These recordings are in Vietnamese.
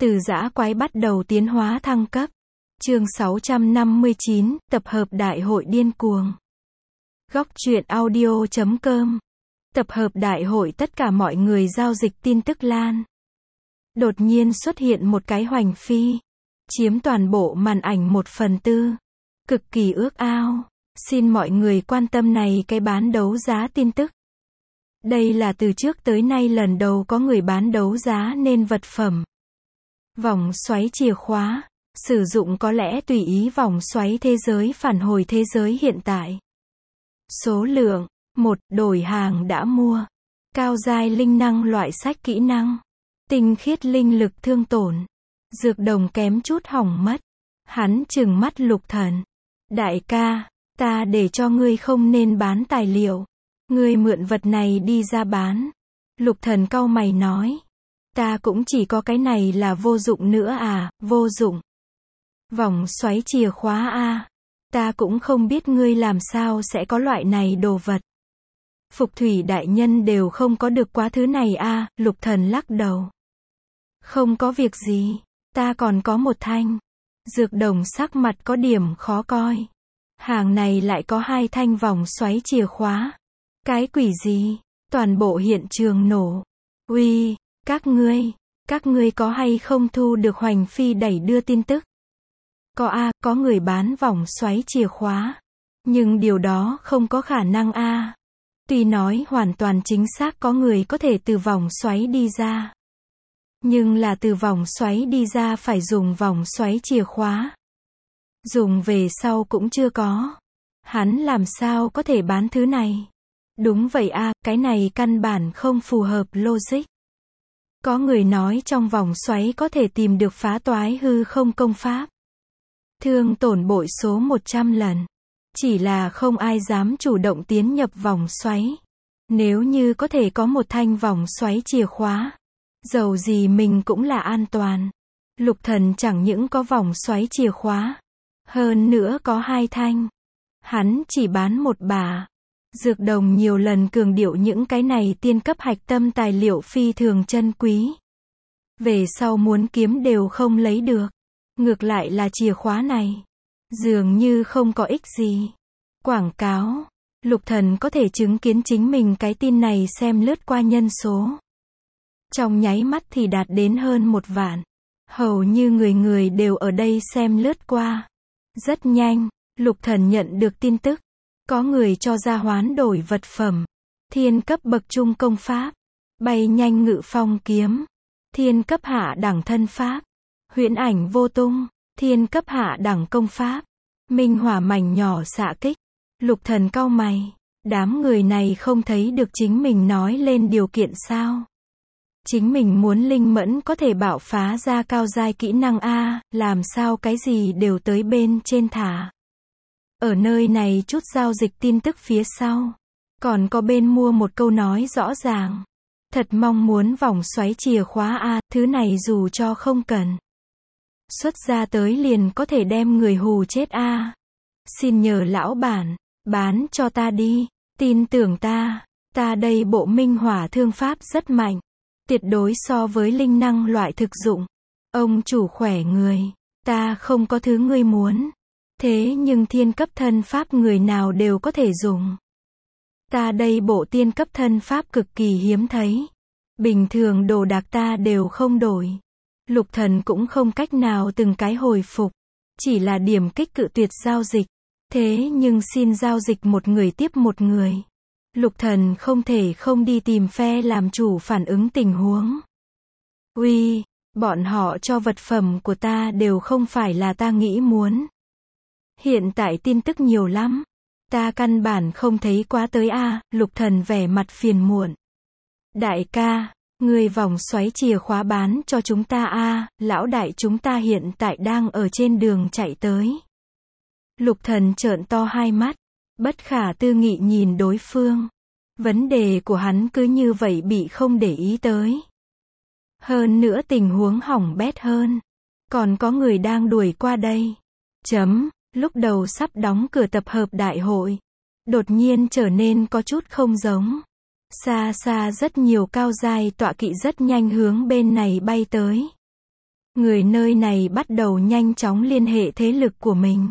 Từ dã quái bắt đầu tiến hóa thăng cấp. Chương 659, tập hợp đại hội điên cuồng. Góc truyện audio.com. Tập hợp đại hội tất cả mọi người giao dịch tin tức LAN. Đột nhiên xuất hiện một cái hoành phi, chiếm toàn bộ màn ảnh 1/4. Cực kỳ ước ao. Xin mọi người quan tâm này cái bán đấu giá tin tức. Đây là từ trước tới nay lần đầu có người bán đấu giá nên vật phẩm. Vòng xoáy chìa khóa. Sử dụng có lẽ tùy ý vòng xoáy thế giới phản hồi thế giới hiện tại. Số lượng 1. Đổi hàng đã mua. Cao giai linh năng loại sách kỹ năng. Tinh khiết linh lực thương tổn. Dược đồng kém chút hỏng mất. Hắn trừng mắt Lục Thần. Đại ca, ta để cho ngươi không nên bán tài liệu. Ngươi mượn vật này đi ra bán. Lục Thần cau mày nói. Ta cũng chỉ có cái này là vô dụng nữa à, vô dụng. Vòng xoáy chìa khóa a, ta cũng không biết ngươi làm sao sẽ có loại này đồ vật. Phục thủy đại nhân đều không có được quá thứ này a, Lục Thần lắc đầu. Không có việc gì, ta còn có một thanh. Dược đồng sắc mặt có điểm khó coi. Hàng này lại có 2 thanh vòng xoáy chìa khóa. Cái quỷ gì? Toàn bộ hiện trường nổ. Uy, các ngươi có hay không thu được hoành phi đẩy đưa tin tức? Có a, có người bán vòng xoáy chìa khóa. Nhưng điều đó không có khả năng a. Tuy nói hoàn toàn chính xác có người có thể từ vòng xoáy đi ra. Nhưng là từ vòng xoáy đi ra phải dùng vòng xoáy chìa khóa. Dùng về sau cũng chưa có. Hắn làm sao có thể bán thứ này? Đúng vậy a, cái này căn bản không phù hợp logic. Có người nói trong vòng xoáy có thể tìm được phá toái hư không công pháp. Thương tổn bội số 100 lần. Chỉ là không ai dám chủ động tiến nhập vòng xoáy. Nếu như có thể có một thanh vòng xoáy chìa khóa, dầu gì mình cũng là an toàn. Lục Thần chẳng những có vòng xoáy chìa khóa, hơn nữa có 2 thanh. Hắn chỉ bán một bà. Dược đồng nhiều lần cường điệu những cái này tiên cấp hạch tâm tài liệu phi thường chân quý. Về sau muốn kiếm đều không lấy được. Ngược lại là chìa khóa này, dường như không có ích gì. Quảng cáo. Lục Thần có thể chứng kiến chính mình cái tin này xem lướt qua nhân số. Trong nháy mắt thì đạt đến hơn 1 vạn. Hầu như người người đều ở đây xem lướt qua. Rất nhanh, Lục Thần nhận được tin tức. Có người cho ra hoán đổi vật phẩm. Thiên cấp bậc trung công pháp. Bay nhanh ngự phong kiếm. Thiên cấp hạ đẳng thân pháp. Huyễn ảnh vô tung. Thiên cấp hạ đẳng công pháp. Minh hỏa mảnh nhỏ xạ kích. Lục Thần cau mày. Đám người này không thấy được chính mình nói lên điều kiện sao? Chính mình muốn linh mẫn có thể bạo phá ra cao giai kỹ năng a, làm sao cái gì đều tới bên trên thả. Ở nơi này chút giao dịch tin tức phía sau. Còn có bên mua một câu nói rõ ràng. Thật mong muốn vòng xoáy chìa khóa a, thứ này dù cho không cần. Xuất ra tới liền có thể đem người hù chết a. Xin nhờ lão bản, bán cho ta đi, tin tưởng ta đây bộ minh hỏa thương pháp rất mạnh. Tuyệt đối so với linh năng loại thực dụng. Ông chủ khỏe người, ta không có thứ ngươi muốn. Thế nhưng thiên cấp thân pháp người nào đều có thể dùng. Ta đây bộ tiên cấp thân pháp cực kỳ hiếm thấy. Bình thường đồ đạc ta đều không đổi. Lục Thần cũng không cách nào từng cái hồi phục. Chỉ là điểm kích cự tuyệt giao dịch. Thế nhưng xin giao dịch một người tiếp một người. Lục Thần không thể không đi tìm phe làm chủ phản ứng tình huống. Uy, bọn họ cho vật phẩm của ta đều không phải là ta nghĩ muốn. Hiện tại tin tức nhiều lắm. Ta căn bản không thấy quá tới a, Lục Thần vẻ mặt phiền muộn. Đại ca, người vòng xoáy chìa khóa bán cho chúng ta a, lão đại chúng ta hiện tại đang ở trên đường chạy tới. Lục Thần trợn to hai mắt, bất khả tư nghị nhìn đối phương. Vấn đề của hắn cứ như vậy bị không để ý tới. Hơn nữa tình huống hỏng bét hơn. Còn có người đang đuổi qua đây. Lúc đầu sắp đóng cửa tập hợp đại hội. Đột nhiên trở nên có chút không giống. Xa xa rất nhiều cao giai tọa kỵ rất nhanh hướng bên này bay tới. Người nơi này bắt đầu nhanh chóng liên hệ thế lực của mình.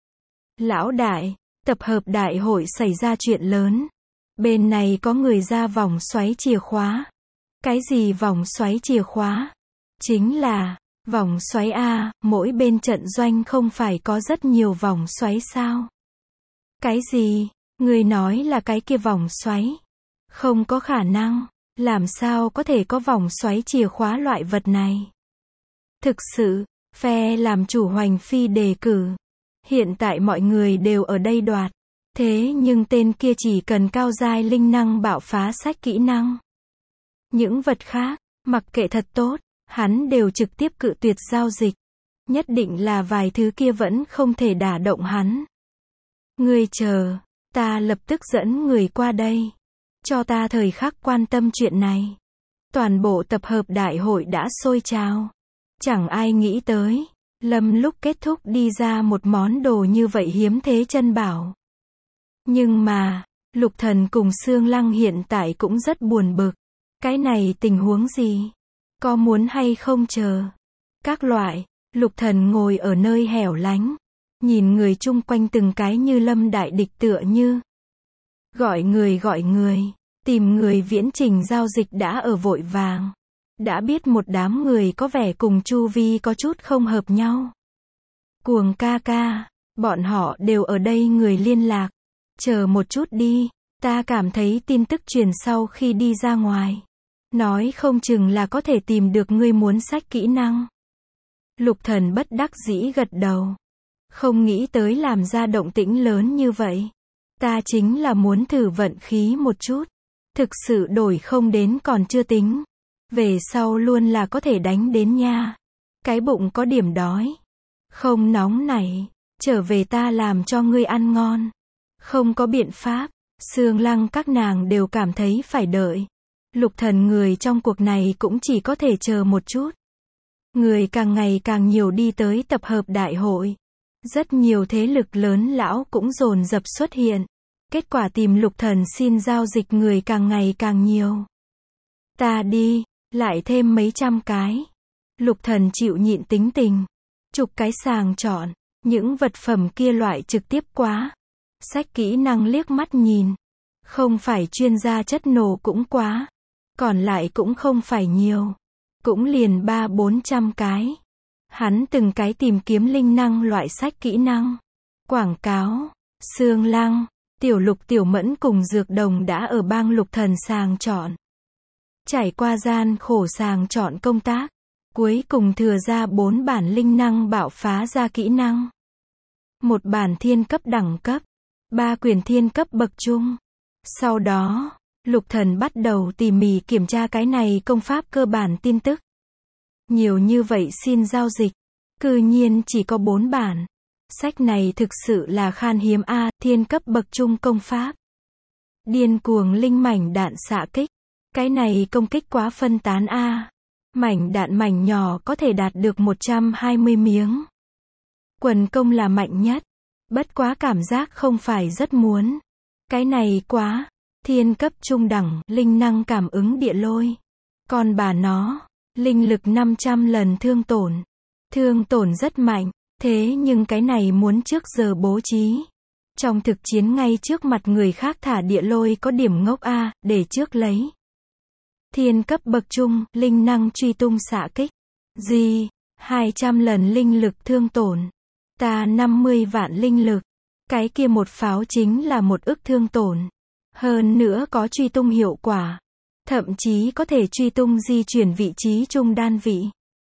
Lão đại, tập hợp đại hội xảy ra chuyện lớn. Bên này có người ra vòng xoáy chìa khóa. Cái gì vòng xoáy chìa khóa? Chính là vòng xoáy A, mỗi bên trận doanh không phải có rất nhiều vòng xoáy sao? Cái gì? Người nói là cái kia vòng xoáy? Không có khả năng, làm sao có thể có vòng xoáy chìa khóa loại vật này? Thực sự, phe làm chủ Hoành Phi đề cử. Hiện tại mọi người đều ở đây đoạt. Thế nhưng tên kia chỉ cần cao giai linh năng bạo phá sách kỹ năng. Những vật khác, mặc kệ thật tốt, hắn đều trực tiếp cự tuyệt giao dịch. Nhất định là vài thứ kia vẫn không thể đả động hắn. Ngươi chờ, ta lập tức dẫn người qua đây. Cho ta thời khắc quan tâm chuyện này. Toàn bộ tập hợp đại hội đã sôi trào. Chẳng ai nghĩ tới, Lâm lúc kết thúc đi ra một món đồ như vậy hiếm thế chân bảo. Nhưng mà, Lục Thần cùng Sương Lăng hiện tại cũng rất buồn bực. Cái này tình huống gì? Có muốn hay không chờ? Các loại, Lục Thần ngồi ở nơi hẻo lánh. Nhìn người chung quanh từng cái như lâm đại địch tựa như. Gọi người, tìm người viễn trình giao dịch đã ở vội vàng. Đã biết một đám người có vẻ cùng chu vi có chút không hợp nhau. Cuồng ca ca, bọn họ đều ở đây người liên lạc. Chờ một chút đi, ta cảm thấy tin tức truyền sau khi đi ra ngoài. Nói không chừng là có thể tìm được ngươi muốn sách kỹ năng. Lục Thần bất đắc dĩ gật đầu. Không nghĩ tới làm ra động tĩnh lớn như vậy. Ta chính là muốn thử vận khí một chút. Thực sự đổi không đến còn chưa tính. Về sau luôn là có thể đánh đến nha. Cái bụng có điểm đói. Không nóng này. Trở về ta làm cho ngươi ăn ngon. Không có biện pháp. Sương Lăng các nàng đều cảm thấy phải đợi. Lục Thần người trong cuộc này cũng chỉ có thể chờ một chút. Người càng ngày càng nhiều đi tới tập hợp đại hội. Rất nhiều thế lực lớn lão cũng dồn dập xuất hiện. Kết quả tìm Lục Thần xin giao dịch người càng ngày càng nhiều. Ta đi, lại thêm mấy trăm cái. Lục Thần chịu nhịn tính tình. Chục cái sàng chọn, những vật phẩm kia loại trực tiếp quá. Sách kỹ năng liếc mắt nhìn. Không phải chuyên gia chất nổ cũng quá. Còn lại cũng không phải nhiều. Cũng liền 300-400 cái. Hắn từng cái tìm kiếm linh năng loại sách kỹ năng. Quảng cáo. Sương Lăng, Tiểu Lục Tiểu Mẫn cùng Dược Đồng đã ở bang Lục Thần sàng chọn. Trải qua gian khổ sàng chọn công tác. Cuối cùng thừa ra 4 bản linh năng bạo phá ra kỹ năng. Một bản thiên cấp đẳng cấp. 3 quyển thiên cấp bậc trung. Sau đó, Lục Thần bắt đầu tỉ mỉ kiểm tra cái này công pháp cơ bản tin tức. Nhiều như vậy xin giao dịch. Cư nhiên chỉ có 4 bản. Sách này thực sự là khan hiếm A, thiên cấp bậc trung công pháp. Điên cuồng linh mảnh đạn xạ kích. Cái này công kích quá phân tán A. Mảnh đạn mảnh nhỏ có thể đạt được 120 miếng. Quần công là mạnh nhất. Bất quá cảm giác không phải rất muốn. Cái này quá. Thiên cấp trung đẳng, linh năng cảm ứng địa lôi. Còn bà nó, linh lực 500 lần thương tổn. Thương tổn rất mạnh, thế nhưng cái này muốn trước giờ bố trí. Trong thực chiến ngay trước mặt người khác thả địa lôi có điểm ngốc A, để trước lấy. Thiên cấp bậc trung, linh năng truy tung xạ kích. Gì? 200 lần linh lực thương tổn. Ta 50 vạn linh lực. Cái kia một pháo chính là 1 ức thương tổn. Hơn nữa có truy tung hiệu quả. Thậm chí có thể truy tung di chuyển vị trí trung đan vị.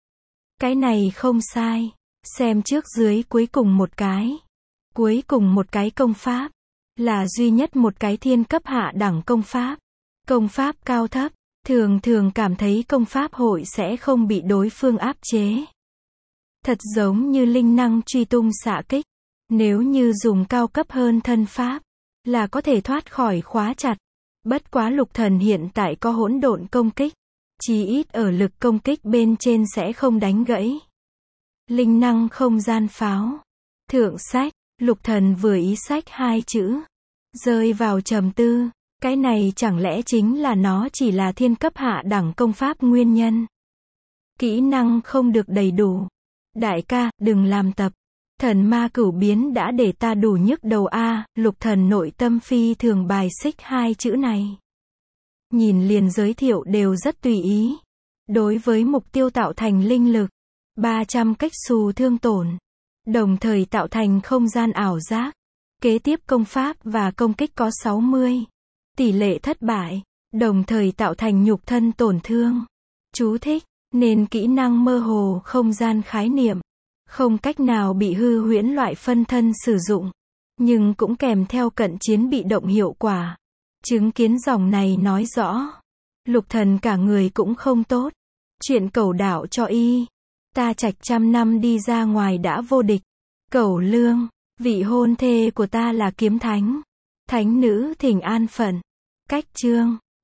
Cái này không sai. Xem trước dưới cuối cùng một cái. Cuối cùng một cái công pháp. Là duy nhất một cái thiên cấp hạ đẳng công pháp. Công pháp cao thấp. Thường thường cảm thấy công pháp hội sẽ không bị đối phương áp chế. Thật giống như linh năng truy tung xạ kích. Nếu như dùng cao cấp hơn thân pháp. Là có thể thoát khỏi khóa chặt. Bất quá Lục Thần hiện tại có hỗn độn công kích. Chí ít ở lực công kích bên trên sẽ không đánh gãy. Linh năng không gian pháo. Thượng sách, Lục Thần vừa ý sách 2 chữ. Rơi vào trầm tư. Cái này chẳng lẽ chính là nó chỉ là thiên cấp hạ đẳng công pháp nguyên nhân. Kỹ năng không được đầy đủ. Đại ca, đừng làm tập. Thần ma cửu biến đã để ta đủ nhức đầu a. Lục Thần nội tâm phi thường bài xích hai chữ này. Nhìn liền giới thiệu đều rất tùy ý. Đối với mục tiêu tạo thành linh lực 300 cách xù thương tổn, đồng thời tạo thành không gian ảo giác. Kế tiếp công pháp và công kích có 60 tỷ lệ thất bại, đồng thời tạo thành nhục thân tổn thương. Chú thích: nên kỹ năng mơ hồ không gian khái niệm, không cách nào bị hư huyễn loại phân thân sử dụng, nhưng cũng kèm theo cận chiến bị động hiệu quả. Chứng kiến dòng này nói rõ, Lục Thần cả người cũng không tốt. Chuyện cẩu đạo cho y. Ta trạch trăm năm đi ra ngoài đã vô địch. Cẩu lương, vị hôn thê của ta là kiếm thánh. Thánh nữ thỉnh an phận. Cách chương